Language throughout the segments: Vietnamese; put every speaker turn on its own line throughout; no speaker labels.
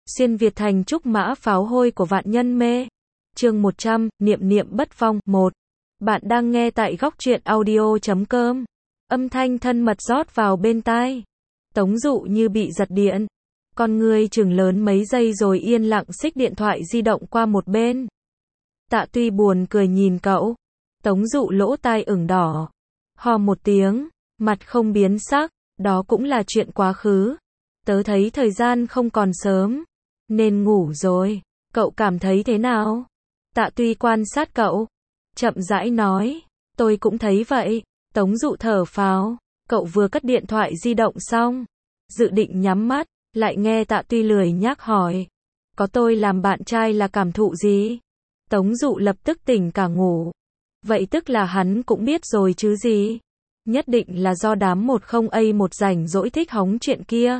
Xuyên Việt thành trúc mã pháo hôi của vạn nhân mê. Chương 100, niệm niệm bất vong. 1. Bạn đang nghe tại góc truyện audio.com. Âm thanh thân mật rót vào bên tai. Tống Dụ như bị giật điện. Con người chừng lớn mấy giây rồi yên lặng xích điện thoại di động qua một bên. Tạ Tuy buồn cười nhìn cậu. Tống Dụ lỗ tai ửng đỏ. Hò một tiếng, mặt không biến sắc, đó cũng là chuyện quá khứ. Tớ thấy thời gian không còn sớm, nên ngủ rồi. Cậu cảm thấy thế nào? Tạ Tuy quan sát cậu, chậm rãi nói, tôi cũng thấy vậy. Tống Dụ thở phào, cậu vừa cất điện thoại di động xong, dự định nhắm mắt, lại nghe Tạ Tuy lười nhác hỏi, có tôi làm bạn trai là cảm thụ gì? Tống Dụ lập tức tỉnh cả ngủ. Vậy tức là hắn cũng biết rồi chứ gì? Nhất định là do đám 10A1 rảnh rỗi thích hóng chuyện kia.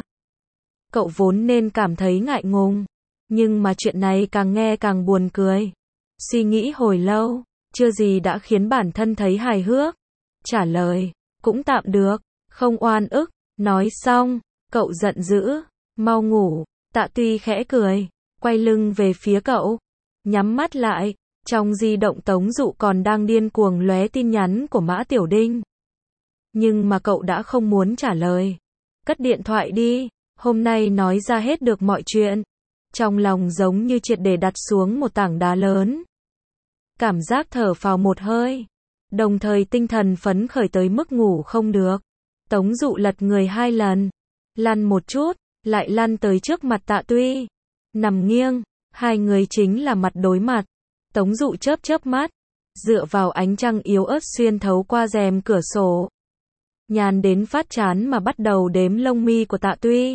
Cậu vốn nên cảm thấy ngại ngùng, nhưng mà chuyện này càng nghe càng buồn cười. Suy nghĩ hồi lâu, chưa gì đã khiến bản thân thấy hài hước. Trả lời, cũng tạm được, không oan ức. Nói xong, cậu giận dữ, mau ngủ. Tạ Tuy khẽ cười, quay lưng về phía cậu, nhắm mắt lại. Trong di động Tống Dụ còn đang điên cuồng lóe tin nhắn của Mã Tiểu Đinh. Nhưng mà cậu đã không muốn trả lời. Cất điện thoại đi, hôm nay nói ra hết được mọi chuyện. Trong lòng giống như triệt để đặt xuống một tảng đá lớn. Cảm giác thở phào một hơi, đồng thời tinh thần phấn khởi tới mức ngủ không được. Tống Dụ lật người 2 lần, lăn một chút, lại lăn tới trước mặt Tạ Tuy. Nằm nghiêng, hai người chính là mặt đối mặt. Tống Dụ chớp chớp mắt, dựa vào ánh trăng yếu ớt xuyên thấu qua rèm cửa sổ. Nhàn đến phát chán mà bắt đầu đếm lông mi của Tạ Tuy.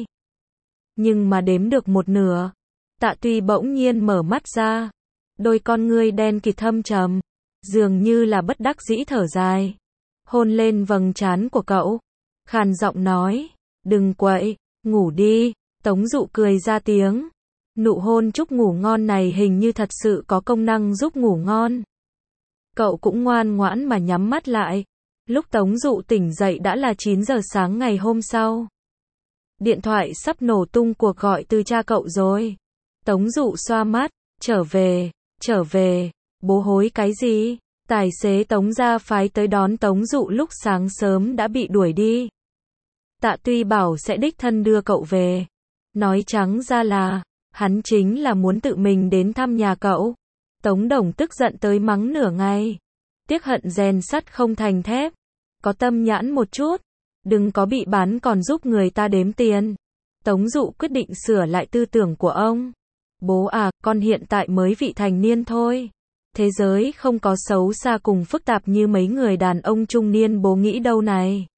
Nhưng mà đếm được một nửa, Tạ Tuy bỗng nhiên mở mắt ra. Đôi con ngươi đen kịt thâm trầm, dường như là bất đắc dĩ thở dài. Hôn lên vầng trán của cậu, khàn giọng nói, đừng quậy, ngủ đi. Tống Dụ cười ra tiếng. Nụ hôn chúc ngủ ngon này hình như thật sự có công năng giúp ngủ ngon. Cậu cũng ngoan ngoãn mà nhắm mắt lại. Lúc Tống Dụ tỉnh dậy đã là 9 giờ sáng ngày hôm sau. Điện thoại sắp nổ tung cuộc gọi từ cha cậu rồi. Tống Dụ xoa mắt, trở về, bố hối cái gì? Tài xế Tống gia phái tới đón Tống Dụ lúc sáng sớm đã bị đuổi đi. Tạ Tuy bảo sẽ đích thân đưa cậu về. Nói trắng ra là, hắn chính là muốn tự mình đến thăm nhà cậu. Tống Đồng tức giận tới mắng nửa ngày. Tiếc hận rèn sắt không thành thép. Có tâm nhãn một chút, đừng có bị bán còn giúp người ta đếm tiền. Tống Dụ quyết định sửa lại tư tưởng của ông. Bố à, con hiện tại mới vị thành niên thôi. Thế giới không có xấu xa cùng phức tạp như mấy người đàn ông trung niên bố nghĩ đâu này.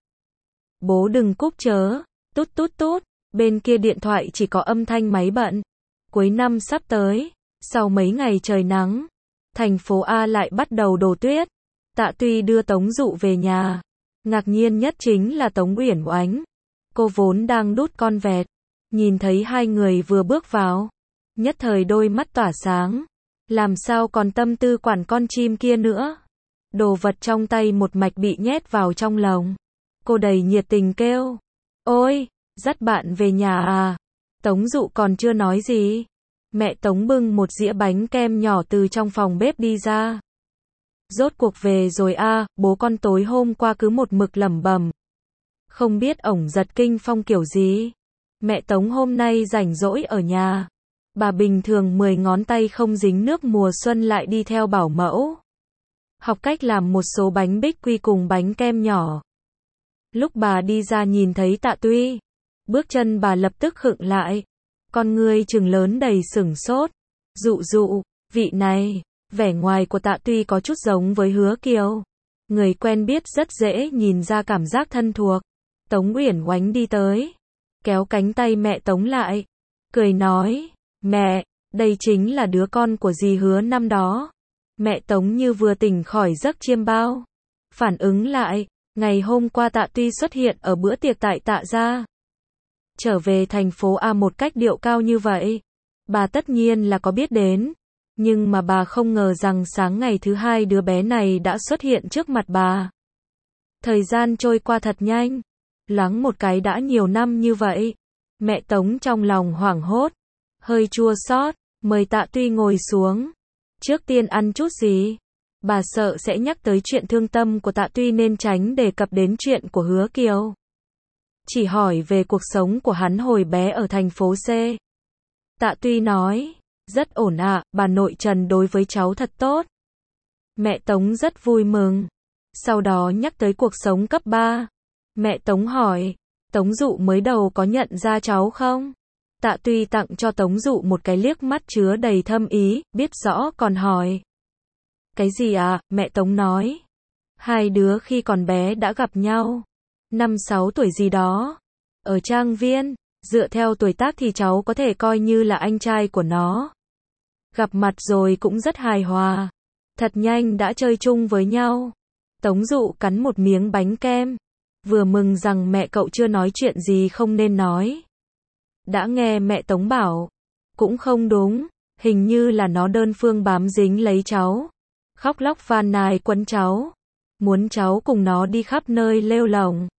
Bố đừng cúp chớ. Tút tút tút. Bên kia điện thoại chỉ có âm thanh máy bận. Cuối năm sắp tới, sau mấy ngày trời nắng, thành phố A lại bắt đầu đổ tuyết. Tạ Tuy đưa Tống Dụ về nhà. Ngạc nhiên nhất chính là Tống Uyển Oánh. Cô vốn đang đút con vẹt, nhìn thấy hai người vừa bước vào, nhất thời đôi mắt tỏa sáng. Làm sao còn tâm tư quản con chim kia nữa. Đồ vật trong tay một mạch bị nhét vào trong lồng. Cô đầy nhiệt tình kêu, ôi, dắt bạn về nhà à? Tống Dụ còn chưa nói gì. Mẹ Tống bưng một dĩa bánh kem nhỏ từ trong phòng bếp đi ra. Rốt cuộc về rồi à, bố con tối hôm qua cứ một mực lẩm bẩm. Không biết ổng giật kinh phong kiểu gì. Mẹ Tống hôm nay rảnh rỗi ở nhà. Bà bình thường 10 ngón tay không dính nước mùa xuân lại đi theo bảo mẫu. Học cách làm một số bánh bích quy cùng bánh kem nhỏ. Lúc bà đi ra nhìn thấy Tạ Tuy, bước chân bà lập tức khựng lại. Con ngươi trừng lớn đầy sửng sốt. Dụ, vị này, vẻ ngoài của Tạ Tuy có chút giống với Hứa Kiều. Người quen biết rất dễ nhìn ra cảm giác thân thuộc. Tống Uyển Oánh đi tới, kéo cánh tay mẹ Tống lại, cười nói, mẹ, đây chính là đứa con của dì Hứa năm đó. Mẹ Tống như vừa tỉnh khỏi giấc chiêm bao. Phản ứng lại, ngày hôm qua Tạ Tuy xuất hiện ở bữa tiệc tại Tạ gia. Trở về thành phố A một cách điệu cao như vậy. Bà tất nhiên là có biết đến. Nhưng mà bà không ngờ rằng sáng ngày thứ hai đứa bé này đã xuất hiện trước mặt bà. Thời gian trôi qua thật nhanh. Loáng một cái đã nhiều năm như vậy. Mẹ Tống trong lòng hoảng hốt. hơi chua xót, mời Tạ Tuy ngồi xuống. Trước tiên ăn chút gì? Bà sợ sẽ nhắc tới chuyện thương tâm của Tạ Tuy nên tránh đề cập đến chuyện của Hứa Kiều. Chỉ hỏi về cuộc sống của hắn hồi bé ở thành phố C. Tạ Tuy nói, rất ổn ạ, bà nội Trần đối với cháu thật tốt. Mẹ Tống rất vui mừng. Sau đó nhắc tới cuộc sống cấp 3. Mẹ Tống hỏi, Tống Dụ mới đầu có nhận ra cháu không? Tạ Tuy tặng cho Tống Dụ một cái liếc mắt chứa đầy thâm ý, biết rõ còn hỏi. Cái gì à? Mẹ Tống nói. Hai đứa khi còn bé đã gặp nhau. 5-6 tuổi gì đó. Ở trang viên, dựa theo tuổi tác thì cháu có thể coi như là anh trai của nó. Gặp mặt rồi cũng rất hài hòa. Thật nhanh đã chơi chung với nhau. Tống Dụ cắn một miếng bánh kem. Vừa mừng rằng mẹ cậu chưa nói chuyện gì không nên nói. Đã nghe mẹ Tống bảo. Cũng không đúng. Hình như là nó đơn phương bám dính lấy cháu. Khóc lóc phàn nàn quấn cháu. Muốn cháu cùng nó đi khắp nơi lêu lổng.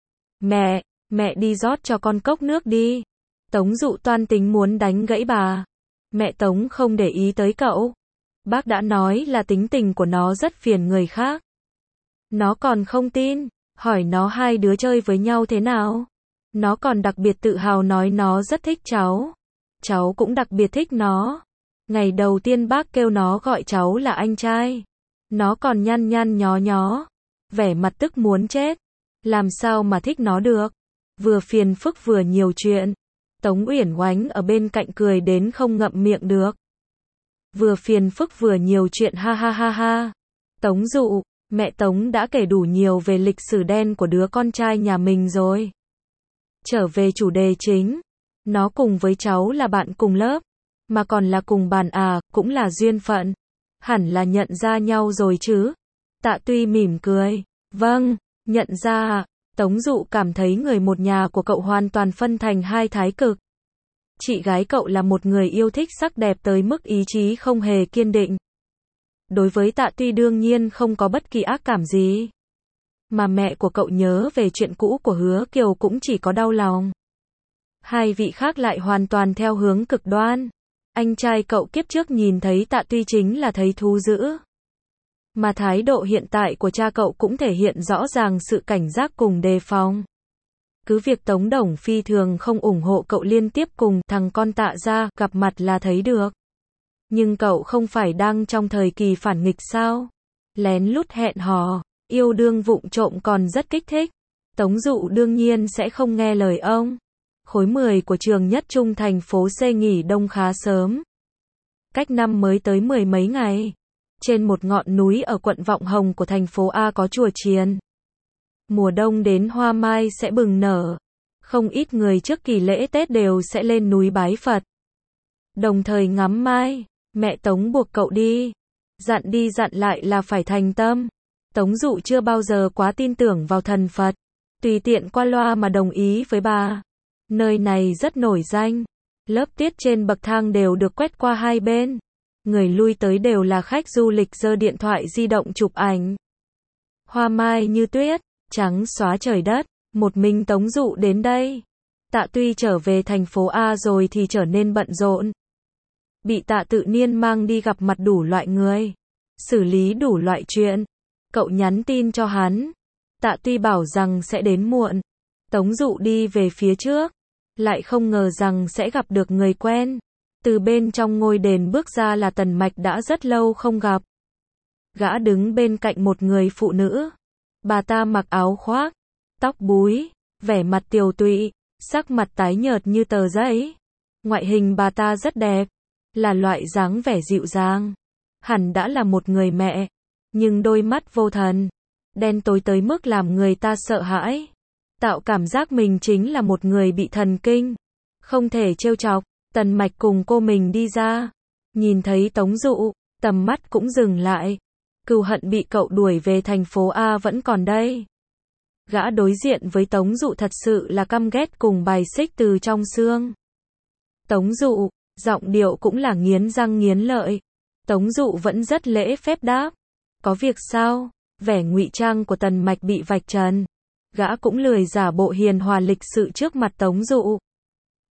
Mẹ đi rót cho con cốc nước đi. Tống Dụ toan tính muốn đánh gãy bà. Mẹ Tống không để ý tới cậu. Bác đã nói là tính tình của nó rất phiền người khác. Nó còn không tin, hỏi nó hai đứa chơi với nhau thế nào. Nó còn đặc biệt tự hào nói nó rất thích cháu. Cháu cũng đặc biệt thích nó. Ngày đầu tiên bác kêu nó gọi cháu là anh trai. Nó còn nhăn nhăn nhó nhó. Vẻ mặt tức muốn chết. Làm sao mà thích nó được. Vừa phiền phức vừa nhiều chuyện. Tống Uyển Oánh ở bên cạnh cười đến không ngậm miệng được. Vừa phiền phức vừa nhiều chuyện ha ha ha ha. Tống Dụ, mẹ Tống đã kể đủ nhiều về lịch sử đen của đứa con trai nhà mình rồi. Trở về chủ đề chính. Nó cùng với cháu là bạn cùng lớp. Mà còn là cùng bàn à, cũng là duyên phận. Hẳn là nhận ra nhau rồi chứ. Tạ Tuy mỉm cười. Vâng, nhận ra à. Tống Dụ cảm thấy người một nhà của cậu hoàn toàn phân thành hai thái cực. Chị gái cậu là một người yêu thích sắc đẹp tới mức ý chí không hề kiên định. Đối với Tạ Tuy đương nhiên không có bất kỳ ác cảm gì. Mà mẹ của cậu nhớ về chuyện cũ của Hứa Kiều cũng chỉ có đau lòng. Hai vị khác lại hoàn toàn theo hướng cực đoan. Anh trai cậu kiếp trước nhìn thấy Tạ Tuy chính là thấy thú dữ. Mà thái độ hiện tại của cha cậu cũng thể hiện rõ ràng sự cảnh giác cùng đề phòng. Cứ việc Tống Đồng phi thường không ủng hộ cậu liên tiếp cùng thằng con Tạ gia gặp mặt là thấy được. Nhưng cậu không phải đang trong thời kỳ phản nghịch sao? Lén lút hẹn hò, yêu đương vụng trộm còn rất kích thích. Tống Dụ đương nhiên sẽ không nghe lời ông. Khối 10 của trường nhất trung thành phố C nghỉ đông khá sớm. Cách năm mới tới 10 mấy ngày. Trên một ngọn núi ở quận Vọng Hồng của thành phố A có chùa chiền. Mùa đông đến hoa mai sẽ bừng nở. Không ít người trước kỳ lễ Tết đều sẽ lên núi bái Phật. Đồng thời ngắm mai. Mẹ Tống buộc cậu đi. Dặn đi dặn lại là phải thành tâm. Tống Dụ chưa bao giờ quá tin tưởng vào thần Phật. Tùy tiện qua loa mà đồng ý với bà. Nơi này rất nổi danh. Lớp tiết trên bậc thang đều được quét qua hai bên. Người lui tới đều là khách du lịch giơ điện thoại di động chụp ảnh. Hoa mai như tuyết, trắng xóa trời đất. Một mình Tống Dụ đến đây. Tạ Tuy trở về thành phố A rồi thì trở nên bận rộn. Bị Tạ Tự Niên mang đi gặp mặt đủ loại người. Xử lý đủ loại chuyện. Cậu nhắn tin cho hắn. Tạ Tuy bảo rằng sẽ đến muộn. Tống Dụ đi về phía trước. Lại không ngờ rằng sẽ gặp được người quen. Từ bên trong ngôi đền bước ra là Tần Mạch đã rất lâu không gặp. Gã đứng bên cạnh một người phụ nữ. Bà ta mặc áo khoác, tóc búi, vẻ mặt tiều tụy, sắc mặt tái nhợt như tờ giấy. Ngoại hình bà ta rất đẹp, là loại dáng vẻ dịu dàng. Hẳn đã là một người mẹ, nhưng đôi mắt vô thần, đen tối tới mức làm người ta sợ hãi. Tạo cảm giác mình chính là một người bị thần kinh. Không thể trêu chọc. Tần Mạch cùng cô mình đi ra. Nhìn thấy Tống Dụ, tầm mắt cũng dừng lại. Cừu hận bị cậu đuổi về thành phố A vẫn còn đây. Gã đối diện với Tống Dụ thật sự là căm ghét cùng bài xích từ trong xương. Tống Dụ, giọng điệu cũng là nghiến răng nghiến lợi. Tống Dụ vẫn rất lễ phép đáp. Có việc sao? Vẻ ngụy trang của Tần Mạch bị vạch trần. Gã cũng lười giả bộ hiền hòa lịch sự trước mặt Tống Dụ.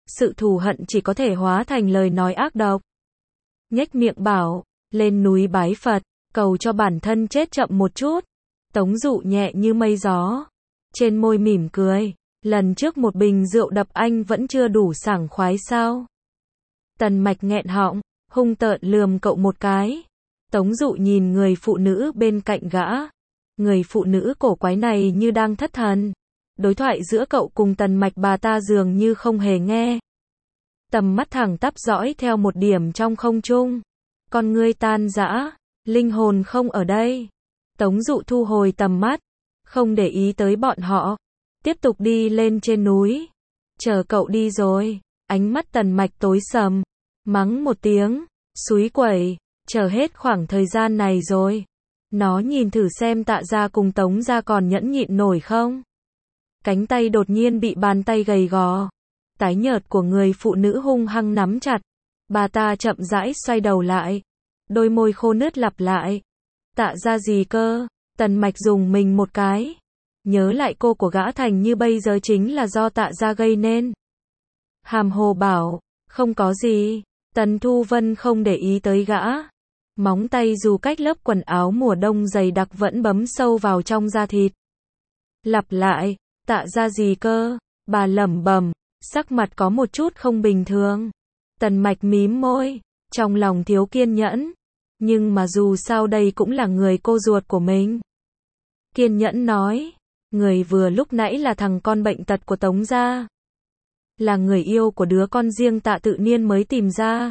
sự thù hận chỉ có thể hóa thành lời nói ác độc. Nhếch miệng bảo, lên núi bái Phật, cầu cho bản thân chết chậm một chút. Tống Dụ nhẹ như mây gió, trên môi mỉm cười, lần trước một bình rượu đập anh vẫn chưa đủ sảng khoái sao? Tần Mạch nghẹn họng, hung tợn lườm cậu một cái. Tống Dụ nhìn người phụ nữ bên cạnh gã. Người phụ nữ cổ quái này như đang thất thần. Đối thoại giữa cậu cùng Tần Mạch bà ta dường như không hề nghe. Tầm mắt thẳng tắp dõi theo một điểm trong không trung. Con ngươi tan rã, linh hồn không ở đây. Tống Dụ thu hồi tầm mắt, không để ý tới bọn họ. Tiếp tục đi lên trên núi. Chờ cậu đi rồi. Ánh mắt Tần Mạch tối sầm. Mắng một tiếng, xúi quẩy, chờ hết khoảng thời gian này rồi. Nó nhìn thử xem Tạ gia cùng Tống gia còn nhẫn nhịn nổi không. Cánh tay đột nhiên bị bàn tay gầy gò, tái nhợt của người phụ nữ hung hăng nắm chặt. Bà ta chậm rãi xoay đầu lại. Đôi môi khô nứt lặp lại. Tạ gia gì cơ? Tần Mạch dùng mình một cái. Nhớ lại cô của gã thành như bây giờ chính là do Tạ gia gây nên. Hàm hồ bảo, không có gì. Tần Thu Vân không để ý tới gã. Móng tay dù cách lớp quần áo mùa đông dày đặc vẫn bấm sâu vào trong da thịt. Lặp lại, Tạ gia gì cơ? Bà lẩm bẩm, sắc mặt có một chút không bình thường. Tần Mạch mím môi, trong lòng thiếu kiên nhẫn. Nhưng mà dù sao đây cũng là người cô ruột của mình. Kiên nhẫn nói, người vừa lúc nãy là thằng con bệnh tật của Tống gia. Là người yêu của đứa con riêng Tạ Tự Niên mới tìm ra.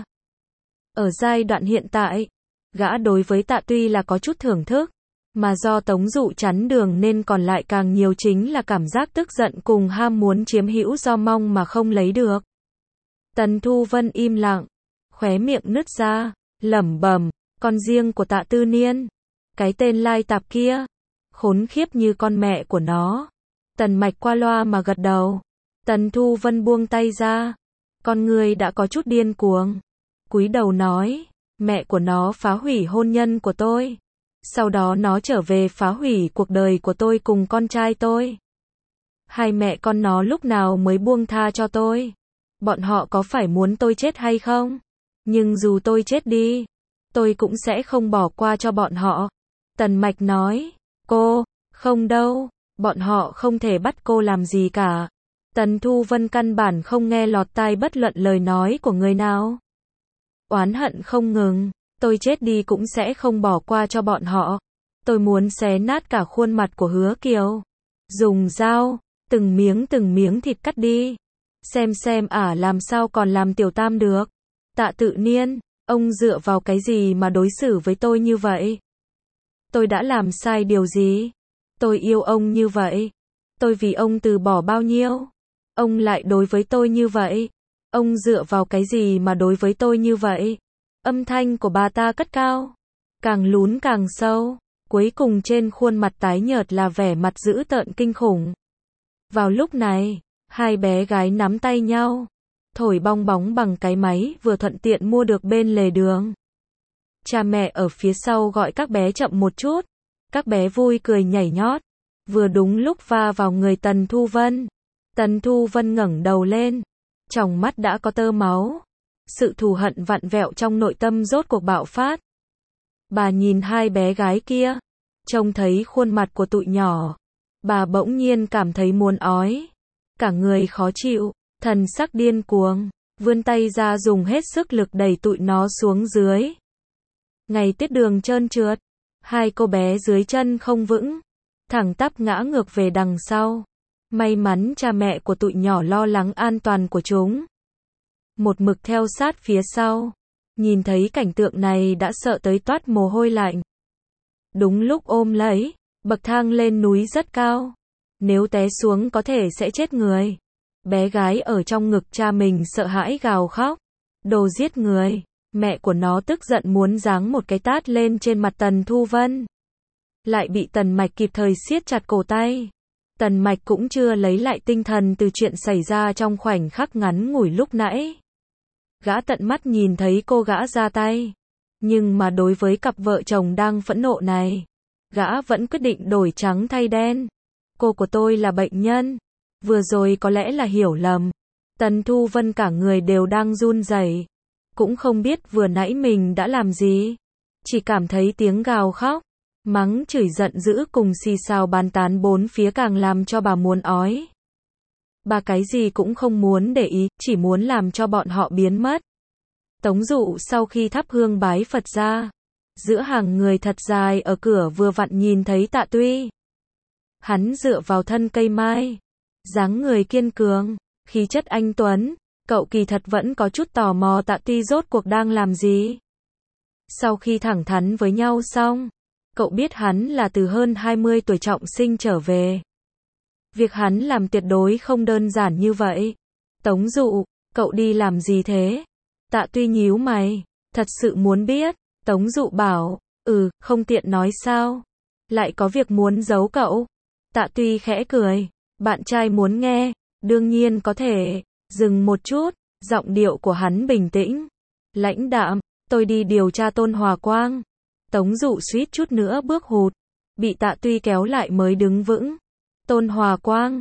Ở giai đoạn hiện tại, gã đối với Tạ tuy là có chút thưởng thức, mà do Tống Dụ chắn đường nên còn lại càng nhiều chính là cảm giác tức giận cùng ham muốn chiếm hữu do mong mà không lấy được. Tần Thu Vân im lặng, khóe miệng nứt ra, lẩm bẩm, con riêng của Tạ Tư Niên, cái tên lai tạp kia, khốn khiếp như con mẹ của nó. Tần Mạch qua loa mà gật đầu. Tần Thu Vân buông tay ra, con người đã có chút điên cuồng, cúi đầu nói, mẹ của nó phá hủy hôn nhân của tôi, sau đó nó trở về phá hủy cuộc đời của tôi cùng con trai tôi. Hai mẹ con nó lúc nào mới buông tha cho tôi? Bọn họ có phải muốn tôi chết hay không? Nhưng dù tôi chết đi, tôi cũng sẽ không bỏ qua cho bọn họ. Tần Mạch nói, cô, không đâu, bọn họ không thể bắt cô làm gì cả. Tần Thu Vân căn bản không nghe lọt tai bất luận lời nói của người nào. Oán hận không ngừng, tôi chết đi cũng sẽ không bỏ qua cho bọn họ. Tôi muốn xé nát cả khuôn mặt của Hứa Kiều. Dùng dao, từng miếng thịt cắt đi. Xem làm sao còn làm tiểu tam được. Tạ Tự Niên, ông dựa vào cái gì mà đối xử với tôi như vậy? Tôi đã làm sai điều gì? Tôi yêu ông như vậy. Tôi vì ông từ bỏ bao nhiêu? Ông lại đối với tôi như vậy. Ông dựa vào cái gì mà đối với tôi như vậy? Âm thanh của bà ta cất cao, càng lún càng sâu, cuối cùng trên khuôn mặt tái nhợt là vẻ mặt dữ tợn kinh khủng. Vào lúc này, hai bé gái nắm tay nhau, thổi bong bóng bằng cái máy vừa thuận tiện mua được bên lề đường. Cha mẹ ở phía sau gọi các bé chậm một chút, các bé vui cười nhảy nhót, vừa đúng lúc va vào người Tần Thu Vân. Tần Thu Vân ngẩng đầu lên, trong mắt đã có tơ máu. Sự thù hận vặn vẹo trong nội tâm rốt cuộc bạo phát. Bà nhìn hai bé gái kia, trông thấy khuôn mặt của tụi nhỏ, bà bỗng nhiên cảm thấy muốn ói, cả người khó chịu, thần sắc điên cuồng, vươn tay ra dùng hết sức lực đẩy tụi nó xuống dưới. Ngày tiết đường trơn trượt, hai cô bé dưới chân không vững, thẳng tắp ngã ngược về đằng sau. May mắn cha mẹ của tụi nhỏ lo lắng an toàn của chúng, một mực theo sát phía sau. Nhìn thấy cảnh tượng này đã sợ tới toát mồ hôi lạnh. Đúng lúc ôm lấy, bậc thang lên núi rất cao, nếu té xuống có thể sẽ chết người. Bé gái ở trong ngực cha mình sợ hãi gào khóc, đồ giết người. Mẹ của nó tức giận muốn giáng một cái tát lên trên mặt Tần Thu Vân, lại bị Tần Mạch kịp thời siết chặt cổ tay. Tần Mạch cũng chưa lấy lại tinh thần từ chuyện xảy ra trong khoảnh khắc ngắn ngủi lúc nãy. Gã tận mắt nhìn thấy cô gã ra tay, nhưng mà đối với cặp vợ chồng đang phẫn nộ này, gã vẫn quyết định đổi trắng thay đen. Cô của tôi là bệnh nhân, vừa rồi có lẽ là hiểu lầm. Tần Thu Vân cả người đều đang run rẩy, cũng không biết vừa nãy mình đã làm gì, chỉ cảm thấy tiếng gào khóc, mắng chửi giận dữ cùng xì xào bàn tán bốn phía càng làm cho bà muốn ói. Bà cái gì cũng không muốn để ý, chỉ muốn làm cho bọn họ biến mất. Tống Dụ sau khi thắp hương bái Phật ra, giữa hàng người thật dài ở cửa vừa vặn nhìn thấy Tạ Tuy. Hắn dựa vào thân cây mai, dáng người kiên cường, khí chất anh tuấn, cậu kỳ thật vẫn có chút tò mò Tạ Tuy rốt cuộc đang làm gì. Sau khi thẳng thắn với nhau xong, cậu biết hắn là từ hơn 20 tuổi trọng sinh trở về. Việc hắn làm tuyệt đối không đơn giản như vậy. Tống Dụ, cậu đi làm gì thế? Tạ Tuy nhíu mày, thật sự muốn biết. Tống Dụ bảo, không tiện nói sao. Lại có việc muốn giấu cậu. Tạ Tuy khẽ cười, bạn trai muốn nghe, đương nhiên có thể. Dừng một chút, giọng điệu của hắn bình tĩnh, lãnh đạm, tôi đi điều tra Tôn Hòa Quang. Tống Dụ suýt chút nữa bước hụt, bị Tạ Tuy kéo lại mới đứng vững. Tôn Hòa Quang,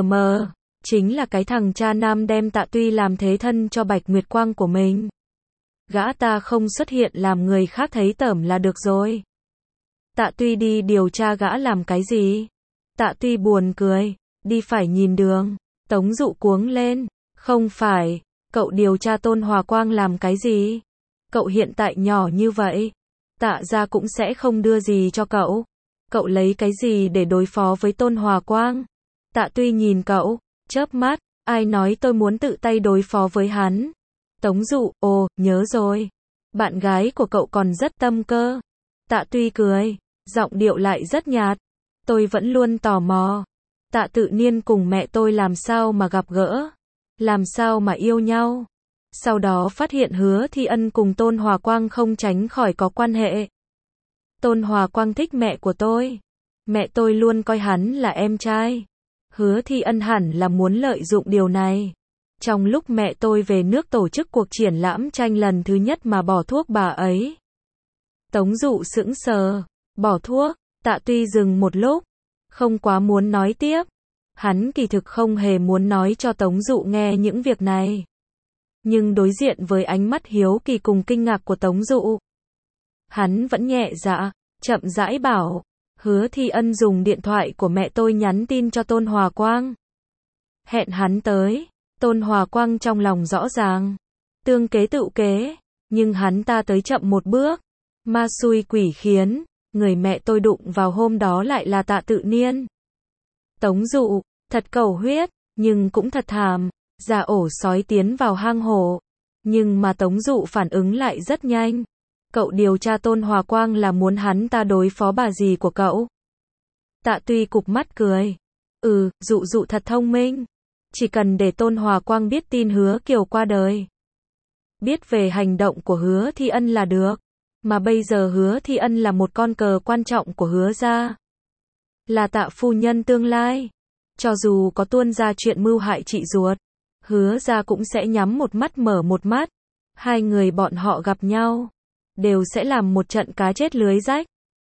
chính là cái thằng cha nam đem Tạ Tuy làm thế thân cho Bạch Nguyệt Quang của mình. Gã ta không xuất hiện làm người khác thấy tởm là được rồi. Tạ Tuy đi điều tra gã làm cái gì? Tạ Tuy buồn cười, đi phải nhìn đường. Tống Dụ cuống lên, không phải, cậu điều tra Tôn Hòa Quang làm cái gì? Cậu hiện tại nhỏ như vậy, Tạ gia cũng sẽ không đưa gì cho cậu. Cậu lấy cái gì để đối phó với Tôn Hòa Quang? Tạ Tuy nhìn cậu, chớp mắt, ai nói tôi muốn tự tay đối phó với hắn? Tống Dụ, nhớ rồi. Bạn gái của cậu còn rất tâm cơ. Tạ Tuy cười, giọng điệu lại rất nhạt. Tôi vẫn luôn tò mò. Tạ Tự Niên cùng mẹ tôi làm sao mà gặp gỡ? Làm sao mà yêu nhau? Sau đó phát hiện Hứa Thi Ân cùng Tôn Hòa Quang không tránh khỏi có quan hệ. Tôn Hòa Quang thích mẹ của tôi. Mẹ tôi luôn coi hắn là em trai. Hứa Thi Ân hẳn là muốn lợi dụng điều này. Trong lúc mẹ tôi về nước tổ chức cuộc triển lãm tranh lần thứ nhất mà bỏ thuốc bà ấy. Tống Dụ sững sờ, bỏ thuốc. Tạ Tuy dừng một lúc, không quá muốn nói tiếp. Hắn kỳ thực không hề muốn nói cho Tống Dụ nghe những việc này. Nhưng đối diện với ánh mắt hiếu kỳ cùng kinh ngạc của Tống Dụ, hắn vẫn nhẹ dạ, chậm rãi bảo, Hứa Thi Ân dùng điện thoại của mẹ tôi nhắn tin cho Tôn Hòa Quang. Hẹn hắn tới. Tôn Hòa Quang trong lòng rõ ràng, tương kế tựu kế, nhưng hắn ta tới chậm một bước. Ma xui quỷ khiến, người mẹ tôi đụng vào hôm đó lại là Tạ Tự Niên. Tống Dụ, thật cầu huyết, nhưng cũng thật thảm, giả ổ sói tiến vào hang hổ. Nhưng mà Tống Dụ phản ứng lại rất nhanh. Cậu điều tra Tôn Hòa Quang là muốn hắn ta đối phó bà dì của cậu. Tạ Tuy cụp mắt cười. Dụ thật thông minh. Chỉ cần để Tôn Hòa Quang biết tin Hứa Kiều qua đời. Biết về hành động của Hứa Thi Ân là được. Mà bây giờ Hứa Thi Ân là một con cờ quan trọng của Hứa gia. Là Tạ phu nhân tương lai. Cho dù có tuôn ra chuyện mưu hại chị ruột, Hứa gia cũng sẽ nhắm một mắt mở một mắt. Hai người bọn họ gặp nhau, đều sẽ làm một trận cá chết lưới rách.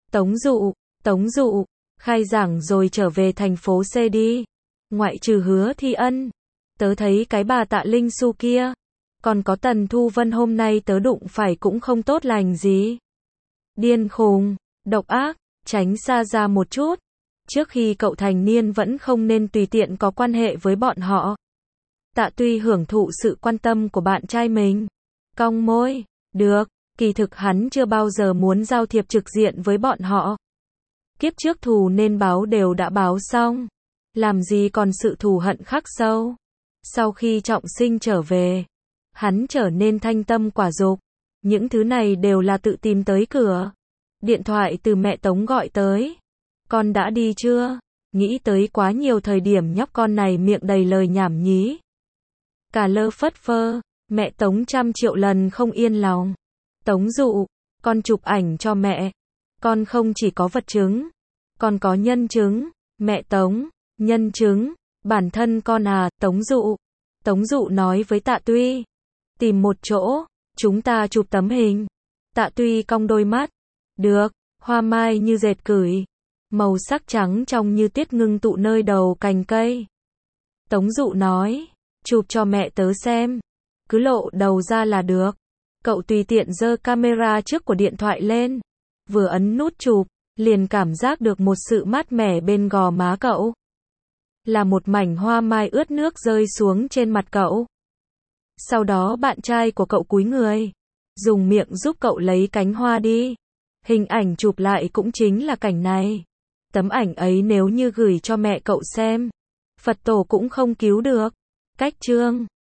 Tống Dụ, khai giảng rồi trở về thành phố C đi. Ngoại trừ Hứa Thi Ân, tớ thấy cái bà Tạ Linh Su kia, còn có Tần Thu Vân hôm nay tớ đụng phải cũng không tốt lành gì. Điên khùng, độc ác, tránh xa ra một chút. Trước khi cậu thành niên vẫn không nên tùy tiện có quan hệ với bọn họ. Tạ Tuy hưởng thụ sự quan tâm của bạn trai mình. Cong môi, được, kỳ thực hắn chưa bao giờ muốn giao thiệp trực diện với bọn họ. Kiếp trước thù nên báo đều đã báo xong. Làm gì còn sự thù hận khắc sâu. Sau khi trọng sinh trở về, hắn trở nên thanh tâm quả dục. Những thứ này đều là tự tìm tới cửa. Điện thoại từ mẹ Tống gọi tới. Con đã đi chưa? Nghĩ tới quá nhiều thời điểm nhóc con này miệng đầy lời nhảm nhí. Cả lơ phất phơ, mẹ Tống trăm triệu lần không yên lòng. Tống Dụ, con chụp ảnh cho mẹ. Con không chỉ có vật chứng, còn có nhân chứng. Mẹ Tống, nhân chứng, bản thân con à, Tống Dụ nói với Tạ Tuy. Tìm một chỗ, chúng ta chụp tấm hình. Tạ Tuy cong đôi mắt. Được, hoa mai như dệt cửi. Màu sắc trắng trong như tuyết ngưng tụ nơi đầu cành cây. Tống Dụ nói, Chụp cho mẹ tớ xem. Cứ lộ đầu ra là được. Cậu tùy tiện giơ camera trước của điện thoại lên. Vừa ấn nút chụp, liền cảm giác được một sự mát mẻ bên gò má cậu. Là một mảnh hoa mai ướt nước rơi xuống trên mặt cậu. Sau đó bạn trai của cậu cúi người, dùng miệng giúp cậu lấy cánh hoa đi. Hình ảnh chụp lại cũng chính là cảnh này. Tấm ảnh ấy nếu như gửi cho mẹ cậu xem, Phật tổ cũng không cứu được. Cách chương